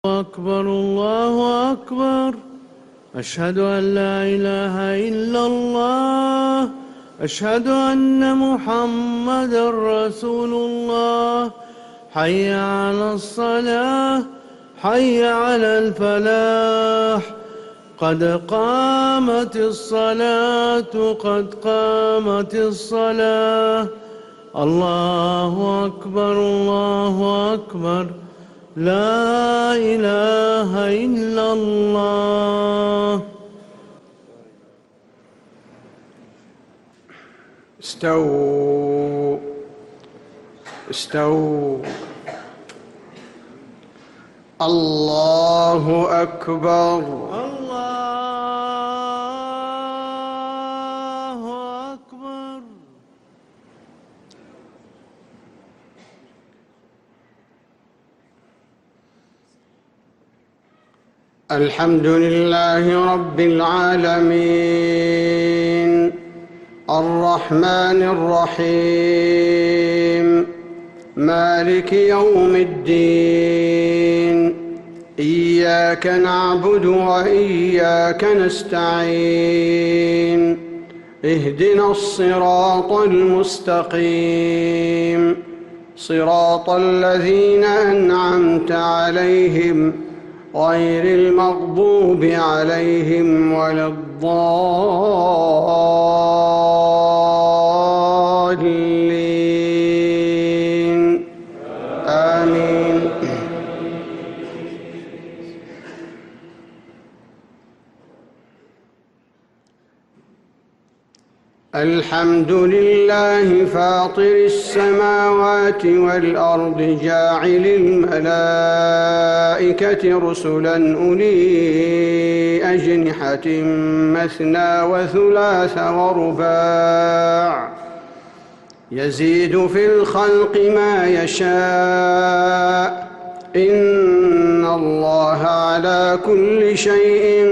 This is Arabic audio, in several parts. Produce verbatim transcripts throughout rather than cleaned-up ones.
أكبر الله أكبر. أشهد أن لا إله إلا الله. أشهد أن محمدا رسول الله. حي على الصلاة، حي على الفلاح، قد قامت الصلاة، قد قامت الصلاة. الله أكبر الله أكبر. لا إله إلا الله. استووا استووا. الله أكبر. الله أكبر. الحمد لله رب العالمين، الرحمن الرحيم، مالك يوم الدين. إياك نعبد وإياك نستعين. اهدنا الصراط المستقيم، صراط الذين أنعمت عليهم غير المغضوب عليهم ولا الضالين. آمين. الحمد لله فاطر السماوات والأرض، جاعل الملائكة رسلا أولي أجنحة مثنى وثلاث ورباع، يزيد في الخلق ما يشاء، إن الله على كل شيء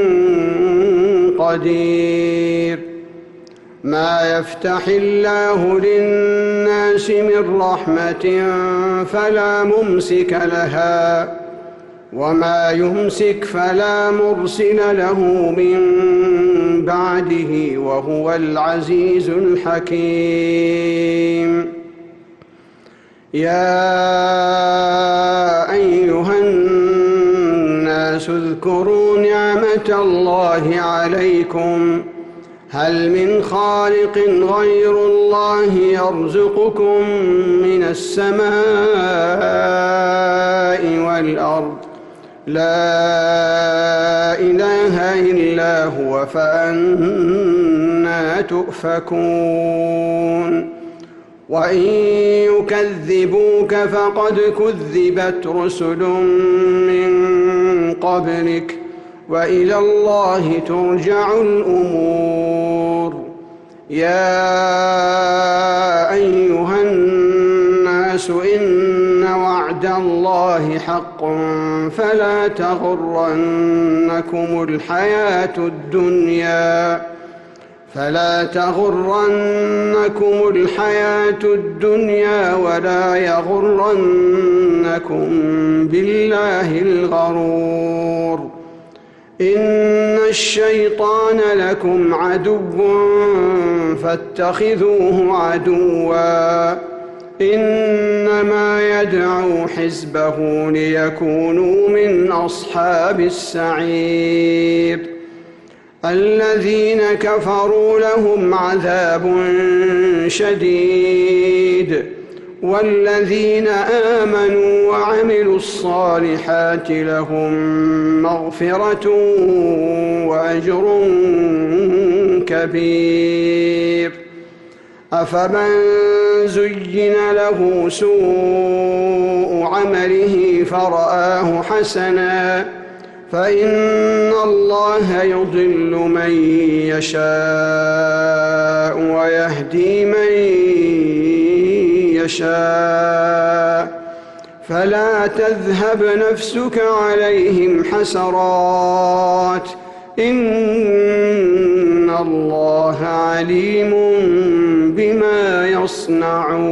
قدير. ما يفتح الله للناس من رحمة فلا ممسك لها، وما يمسك فلا مرسل له من بعده، وهو العزيز الحكيم. يا أيها الناس اذكروا نعمة الله عليكم، هل من خالق غير الله يرزقكم من السماء والأرض؟ لا إله إلا هو، فأنى تؤفكون؟ وإن يكذبوك فقد كذبت رسل من قبلك، وإلى الله ترجع الأمور. يا أيها الناس إن وعد الله حق، فلا تغرنكم الحياة الدنيا فلا تغرنكم الحياة الدنيا ولا يغرنكم بالله الغرور. إن الشيطان لكم عدو فاتخذوه عدوا، إنما يدعو حزبه ليكونوا من أصحاب السعير. الذين كفروا لهم عذاب شديد، والذين آمنوا وعملوا الصالحات لهم مغفرة وأجر كبير. أفمن زين له سوء عمله فرآه حسنا، فإن الله يضل من يشاء ويهدي من يشاء، فلا تذهب نفسك عليهم حسرات، إن الله عليم بما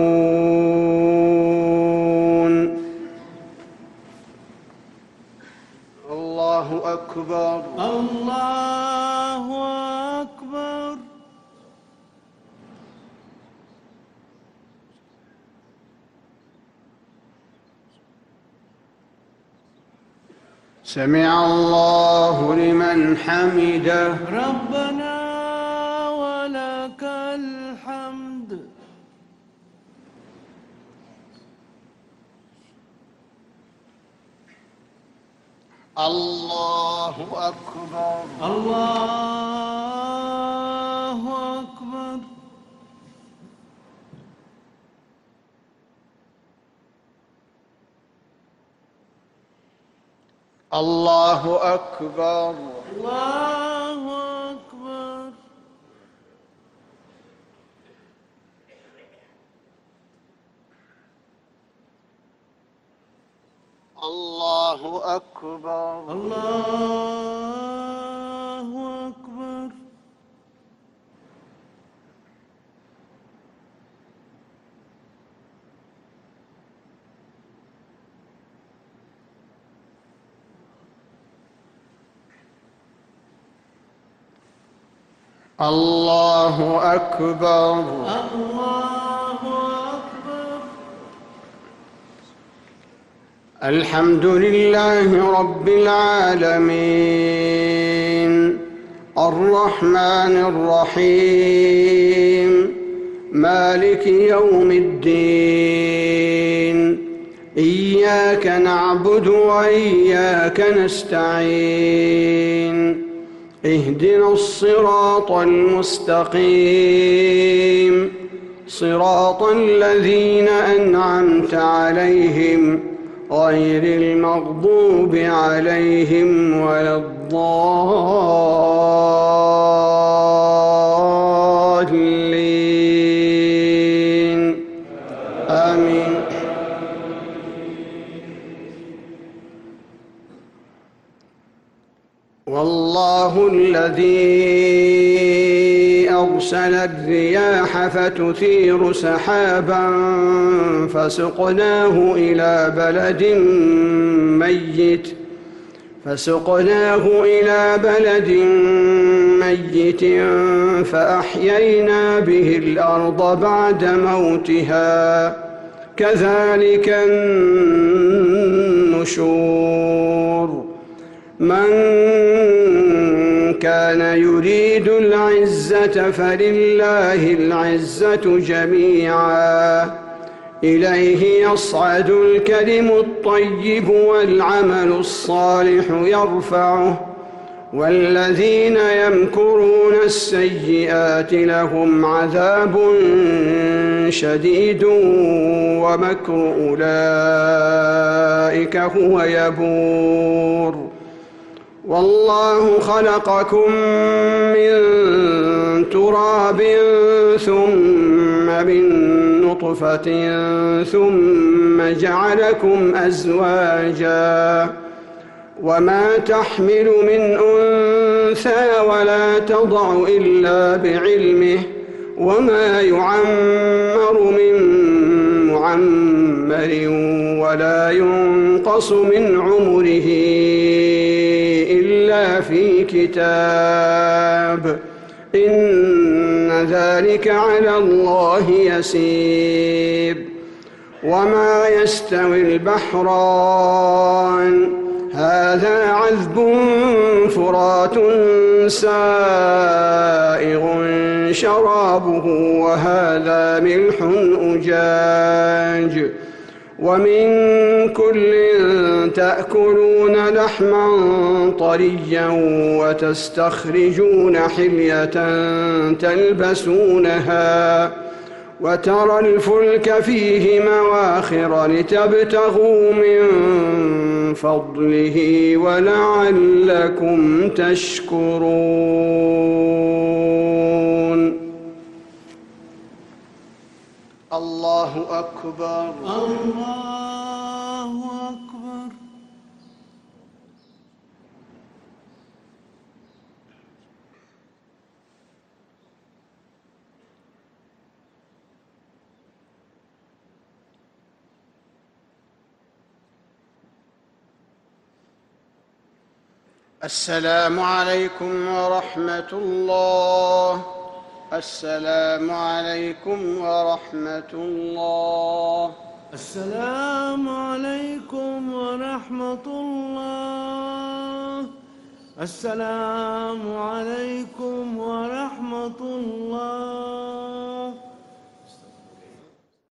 يصنعون. الله أكبر. الله أكبر. سمع الله لمن حمده. ربنا ولك الحمد. الله أكبر. الله أكبر. الله أكبر. الله أكبر. الله أكبر. الله أكبر. الله أكبر. الله أكبر. الحمد لله رب العالمين الرحمن الرحيم مالك يوم الدين إياك نعبد وإياك نستعين اهدنا الصراط المستقيم صراط الذين أنعمت عليهم غير المغضوب عليهم ولا الضالين آمين. والله الذي أرسل الرياح فتثير سحابا فسقناه إلى بلد ميت فسقناه إلى بلد ميت فأحيينا به الأرض بعد موتها كذلك النشور. من كان يريد العزة فلله العزة جميعا إليه يصعد الكلم الطيب والعمل الصالح يرفعه والذين يمكرون السيئات لهم عذاب شديد ومكر أولئك هو يبور. والله خلقكم من تراب ثم من نطفة ثم جعلكم أزواجا وما تحمل من أنثى ولا تضع إلا بعلمه وما يعمر من معمر ولا ينقص من عمره إلا في كتاب إن ذلك على الله يسير. وما يستوي البحران هذا عذب فرات سائغ شرابه وهذا ملح أجاج ومن كل تأكلون لحما طريا وتستخرجون حلية تلبسونها وترى الفلك فيه مواخر لتبتغوا من فضله ولعلكم تشكرون. الله أكبر. الله أكبر. السلام عليكم ورحمة الله. السلام عليكم ورحمة الله. السلام عليكم ورحمة الله. السلام